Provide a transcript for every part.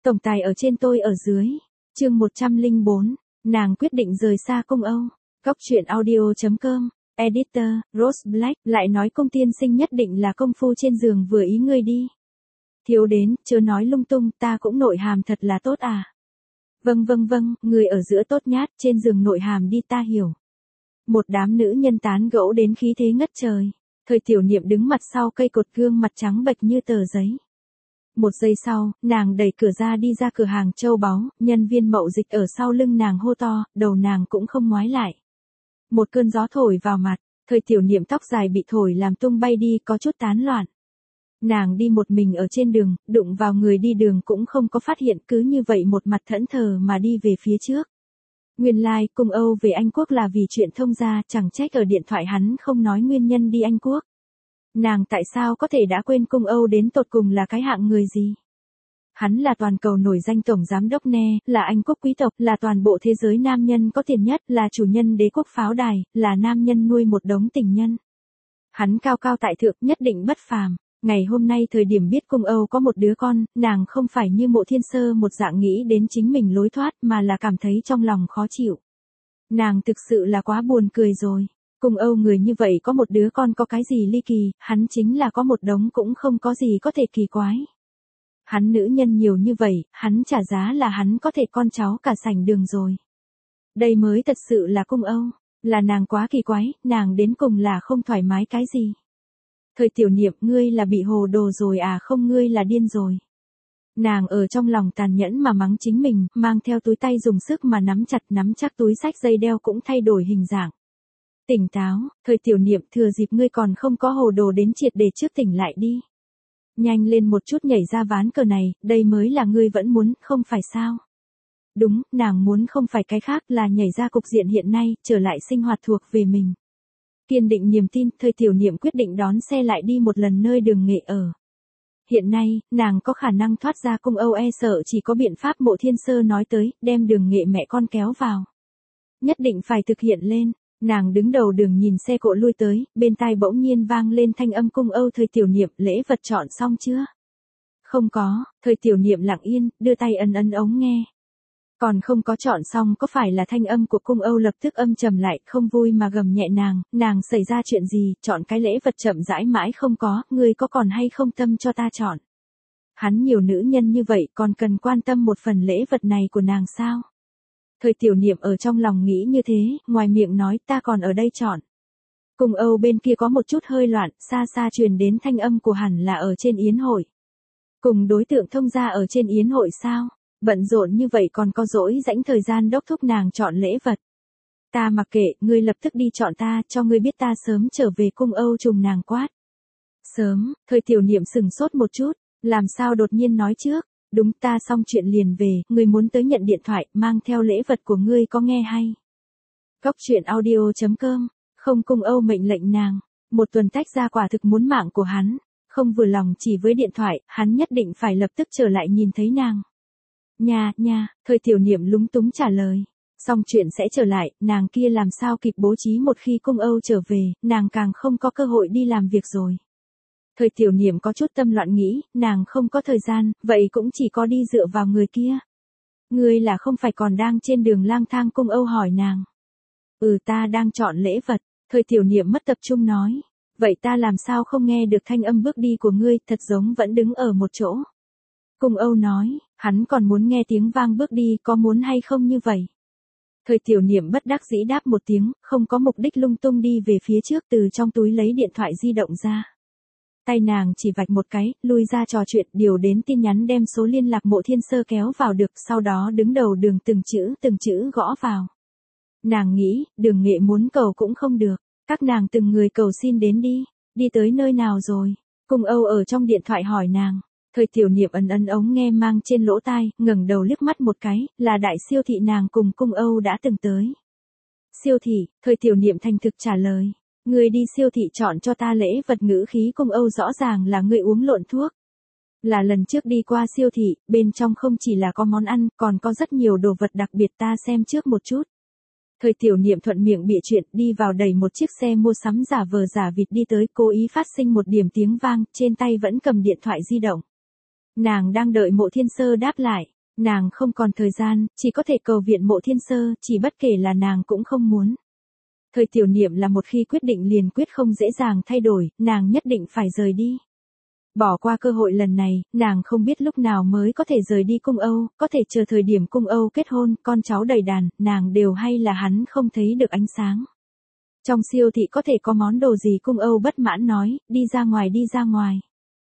Tổng tài ở trên tôi ở dưới. Chương 104, nàng quyết định rời xa cung Âu. Góc truyện audio.com. Editor, Rose Black, lại nói cung tiên sinh nhất định là công phu trên giường vừa ý ngươi đi. Thiếu đến, chớ nói lung tung, ta cũng nội hàm thật là tốt à. Vâng, người ở giữa tốt nhát, trên giường nội hàm đi ta hiểu. Một đám nữ nhân tán gẫu đến khí thế ngất trời. Thời Tiểu Niệm đứng mặt sau cây cột, gương mặt trắng bệch như tờ giấy. Một giây sau, nàng đẩy cửa ra đi ra cửa hàng châu báu, nhân viên mậu dịch ở sau lưng nàng hô to, đầu nàng cũng không ngoái lại. Một cơn gió thổi vào mặt, Thời Tiểu Niệm tóc dài bị thổi làm tung bay đi, có chút tán loạn. Nàng đi một mình ở trên đường, đụng vào người đi đường cũng không có phát hiện, cứ như vậy một mặt thẫn thờ mà đi về phía trước. Nguyên lai, cung Âu về Anh Quốc là vì chuyện thông gia, chẳng trách ở điện thoại hắn không nói nguyên nhân đi Anh Quốc. Nàng tại sao có thể đã quên cung Âu đến tột cùng là cái hạng người gì? Hắn là toàn cầu nổi danh tổng giám đốc Ne, là Anh Quốc quý tộc, là toàn bộ thế giới nam nhân có tiền nhất, là chủ nhân đế quốc pháo đài, là nam nhân nuôi một đống tình nhân. Hắn cao cao tại thượng, nhất định bất phàm. Ngày hôm nay thời điểm biết cung Âu có một đứa con, nàng không phải như Mộ Thiên Sơ một dạng nghĩ đến chính mình lối thoát mà là cảm thấy trong lòng khó chịu. Nàng thực sự là quá buồn cười rồi. Cung Âu người như vậy có một đứa con có cái gì ly kỳ, hắn chính là có một đống cũng không có gì có thể kỳ quái. Hắn nữ nhân nhiều như vậy, hắn trả giá là hắn có thể con cháu cả sảnh đường rồi. Đây mới thật sự là cung Âu, là nàng quá kỳ quái, nàng đến cùng là không thoải mái cái gì. Thời Tiểu Niệm, ngươi là bị hồ đồ rồi à, không ngươi là điên rồi. Nàng ở trong lòng tàn nhẫn mà mắng chính mình, mang theo túi tay dùng sức mà nắm chắc túi xách dây đeo cũng thay đổi hình dạng. Tỉnh táo, Thời Tiểu Niệm, thừa dịp ngươi còn không có hồ đồ đến triệt để trước tỉnh lại đi. Nhanh lên một chút nhảy ra ván cờ này, đây mới là ngươi vẫn muốn, không phải sao? Đúng, nàng muốn không phải cái khác, là nhảy ra cục diện hiện nay, trở lại sinh hoạt thuộc về mình. Kiên định niềm tin, Thời Tiểu Niệm quyết định đón xe lại đi một lần nơi Đường Nghệ ở. Hiện nay, nàng có khả năng thoát ra cung Âu, e sợ chỉ có biện pháp Mộ Thiên Sơ nói tới, đem Đường Nghệ mẹ con kéo vào. Nhất định phải thực hiện lên. Nàng đứng đầu đường nhìn xe cộ lui tới, bên tai bỗng nhiên vang lên thanh âm cung Âu. Thời Tiểu Niệm, lễ vật chọn xong chưa? Không có. Thời Tiểu Niệm lặng yên, đưa tay ấn ống nghe. Còn không có chọn xong, có phải là thanh âm của cung Âu lập tức âm trầm lại, không vui mà gầm nhẹ nàng xảy ra chuyện gì, chọn cái lễ vật chậm rãi mãi không có, ngươi có còn hay không tâm cho ta chọn. Hắn nhiều nữ nhân như vậy còn cần quan tâm một phần lễ vật này của nàng sao? Thời Tiểu Niệm ở trong lòng nghĩ như thế, ngoài miệng nói ta còn ở đây chọn. Cung Âu bên kia có một chút hơi loạn, xa xa truyền đến thanh âm của hẳn là ở trên yến hội. Cùng đối tượng thông gia ở trên yến hội sao? Bận rộn như vậy còn có dỗi rãnh thời gian đốc thúc nàng chọn lễ vật. Ta mặc kệ, ngươi lập tức đi chọn ta, cho ngươi biết ta sớm trở về. Cung Âu trùng nàng quát. Sớm, Thời Tiểu Niệm sừng sốt một chút, làm sao đột nhiên nói trước. Đúng, ta xong chuyện liền về, ngươi muốn tới nhận điện thoại, mang theo lễ vật của ngươi có nghe hay. Góc truyện audio.com, không, cung Âu mệnh lệnh nàng, một tuần tách ra quả thực muốn mạng của hắn, không vừa lòng chỉ với điện thoại, hắn nhất định phải lập tức trở lại nhìn thấy nàng. Nha, Thời Tiểu Niệm lúng túng trả lời, xong chuyện sẽ trở lại, nàng kia làm sao kịp bố trí, một khi cung Âu trở về, nàng càng không có cơ hội đi làm việc rồi. Thời Tiểu Niệm có chút tâm loạn nghĩ, nàng không có thời gian, vậy cũng chỉ có đi dựa vào người kia. Ngươi là không phải còn đang trên đường lang thang? Cung Âu hỏi nàng. Ta đang chọn lễ vật. Thời Tiểu Niệm mất tập trung nói. Vậy ta làm sao không nghe được thanh âm bước đi của ngươi, thật giống vẫn đứng ở một chỗ. Cung Âu nói, hắn còn muốn nghe tiếng vang bước đi, có muốn hay không như vậy? Thời Tiểu Niệm bất đắc dĩ đáp một tiếng, không có mục đích lung tung đi về phía trước, từ trong túi lấy điện thoại di động ra. Tay nàng chỉ vạch một cái, lui ra trò chuyện, điều đến tin nhắn đem số liên lạc Mộ Thiên Sơ kéo vào được, sau đó đứng đầu đường từng chữ gõ vào. Nàng nghĩ, Đường Nghệ muốn cầu cũng không được, các nàng từng người cầu xin đến đi tới nơi nào rồi? Cung Âu ở trong điện thoại hỏi nàng. Thời Tiểu Niệm ấn ống nghe mang trên lỗ tai, ngẩng đầu liếc mắt một cái, là đại siêu thị nàng cùng cung Âu đã từng tới. Siêu thị, Thời Tiểu Niệm thành thực trả lời. Ngươi đi siêu thị chọn cho ta lễ vật, ngữ khí cung Âu rõ ràng là ngươi uống lộn thuốc. Là lần trước đi qua siêu thị, bên trong không chỉ là có món ăn, còn có rất nhiều đồ vật đặc biệt, ta xem trước một chút. Thời Tiểu Niệm thuận miệng bịa chuyện, đi vào đẩy một chiếc xe mua sắm giả vờ giả vịt đi tới, cố ý phát sinh một điểm tiếng vang, trên tay vẫn cầm điện thoại di động. Nàng đang đợi Mộ Thiên Sơ đáp lại. Nàng không còn thời gian, chỉ có thể cầu viện Mộ Thiên Sơ, chỉ bất kể là nàng cũng không muốn. Thời tiểu niệm là một khi quyết định liền quyết không dễ dàng thay đổi, nàng nhất định phải rời đi. Bỏ qua cơ hội lần này, nàng không biết lúc nào mới có thể rời đi cung Âu, có thể chờ thời điểm cung Âu kết hôn, con cháu đầy đàn, nàng đều hay là hắn không thấy được ánh sáng. Trong siêu thị có thể có món đồ gì cung Âu bất mãn nói, đi ra ngoài đi ra ngoài.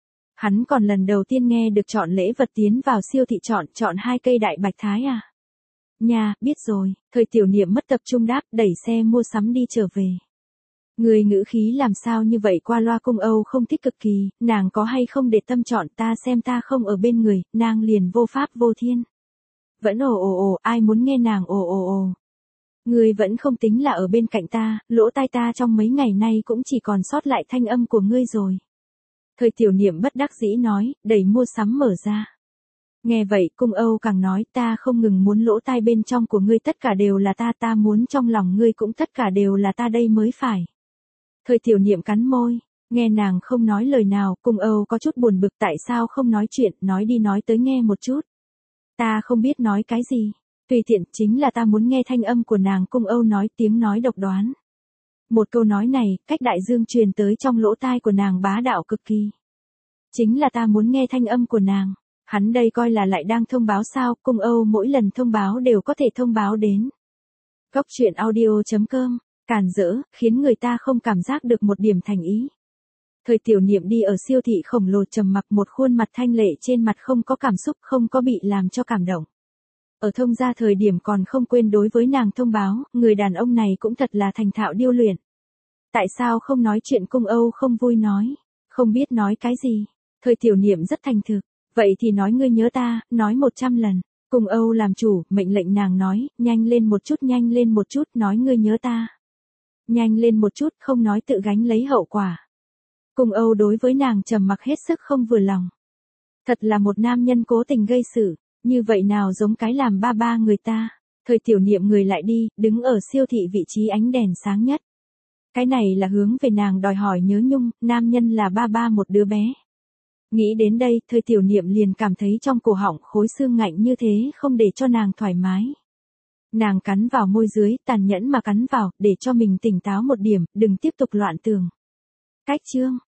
Hắn còn lần đầu tiên nghe được chọn lễ vật tiến vào siêu thị chọn 2 cây đại bạch thái à. Nha, biết rồi, thời tiểu niệm mất tập trung đáp, đẩy xe mua sắm đi trở về. Người ngữ khí làm sao như vậy qua loa cung Âu không thích cực kỳ, nàng có hay không để tâm chọn ta xem ta không ở bên người, nàng liền vô pháp vô thiên. Vẫn ồ, ai muốn nghe nàng ồ. Ngươi vẫn không tính là ở bên cạnh ta, lỗ tai ta trong mấy ngày nay cũng chỉ còn sót lại thanh âm của ngươi rồi. Thời tiểu niệm bất đắc dĩ nói, đẩy mua sắm mở ra. Nghe vậy cung Âu càng nói ta không ngừng muốn lỗ tai bên trong của ngươi tất cả đều là ta muốn trong lòng ngươi cũng tất cả đều là ta đây mới phải. Thời tiểu niệm cắn môi, nghe nàng không nói lời nào, cung Âu có chút buồn bực tại sao không nói chuyện, nói đi nói tới nghe một chút. Ta không biết nói cái gì, tùy tiện chính là ta muốn nghe thanh âm của nàng cung Âu nói tiếng nói độc đoán. Một câu nói này, cách đại dương truyền tới trong lỗ tai của nàng bá đạo cực kỳ. Chính là ta muốn nghe thanh âm của nàng. Hắn đây coi là lại đang thông báo sao, cung Âu mỗi lần thông báo đều có thể thông báo đến. Góc truyện audio.com, càn rỡ, khiến người ta không cảm giác được một điểm thành ý. Thời tiểu niệm đi ở siêu thị khổng lồ trầm mặc một khuôn mặt thanh lệ trên mặt không có cảm xúc không có bị làm cho cảm động. Ở thông gia thời điểm còn không quên đối với nàng thông báo, người đàn ông này cũng thật là thành thạo điêu luyện. Tại sao không nói chuyện cung Âu không vui nói, không biết nói cái gì. Thời tiểu niệm rất thành thực, vậy thì nói ngươi nhớ ta, nói 100 lần. Cung Âu làm chủ, mệnh lệnh nàng nói, nhanh lên một chút, nói ngươi nhớ ta. Nhanh lên một chút, không nói tự gánh lấy hậu quả. Cung Âu đối với nàng trầm mặc hết sức không vừa lòng. Thật là một nam nhân cố tình gây sự, như vậy nào giống cái làm ba người ta. Thời tiểu niệm người lại đi, đứng ở siêu thị vị trí ánh đèn sáng nhất. Cái này là hướng về nàng đòi hỏi nhớ nhung, nam nhân là ba một đứa bé. Nghĩ đến đây, thời tiểu niệm liền cảm thấy trong cổ họng khối xương ngạnh như thế không để cho nàng thoải mái. Nàng cắn vào môi dưới, tàn nhẫn mà cắn vào, để cho mình tỉnh táo một điểm, đừng tiếp tục loạn tưởng. Cách chương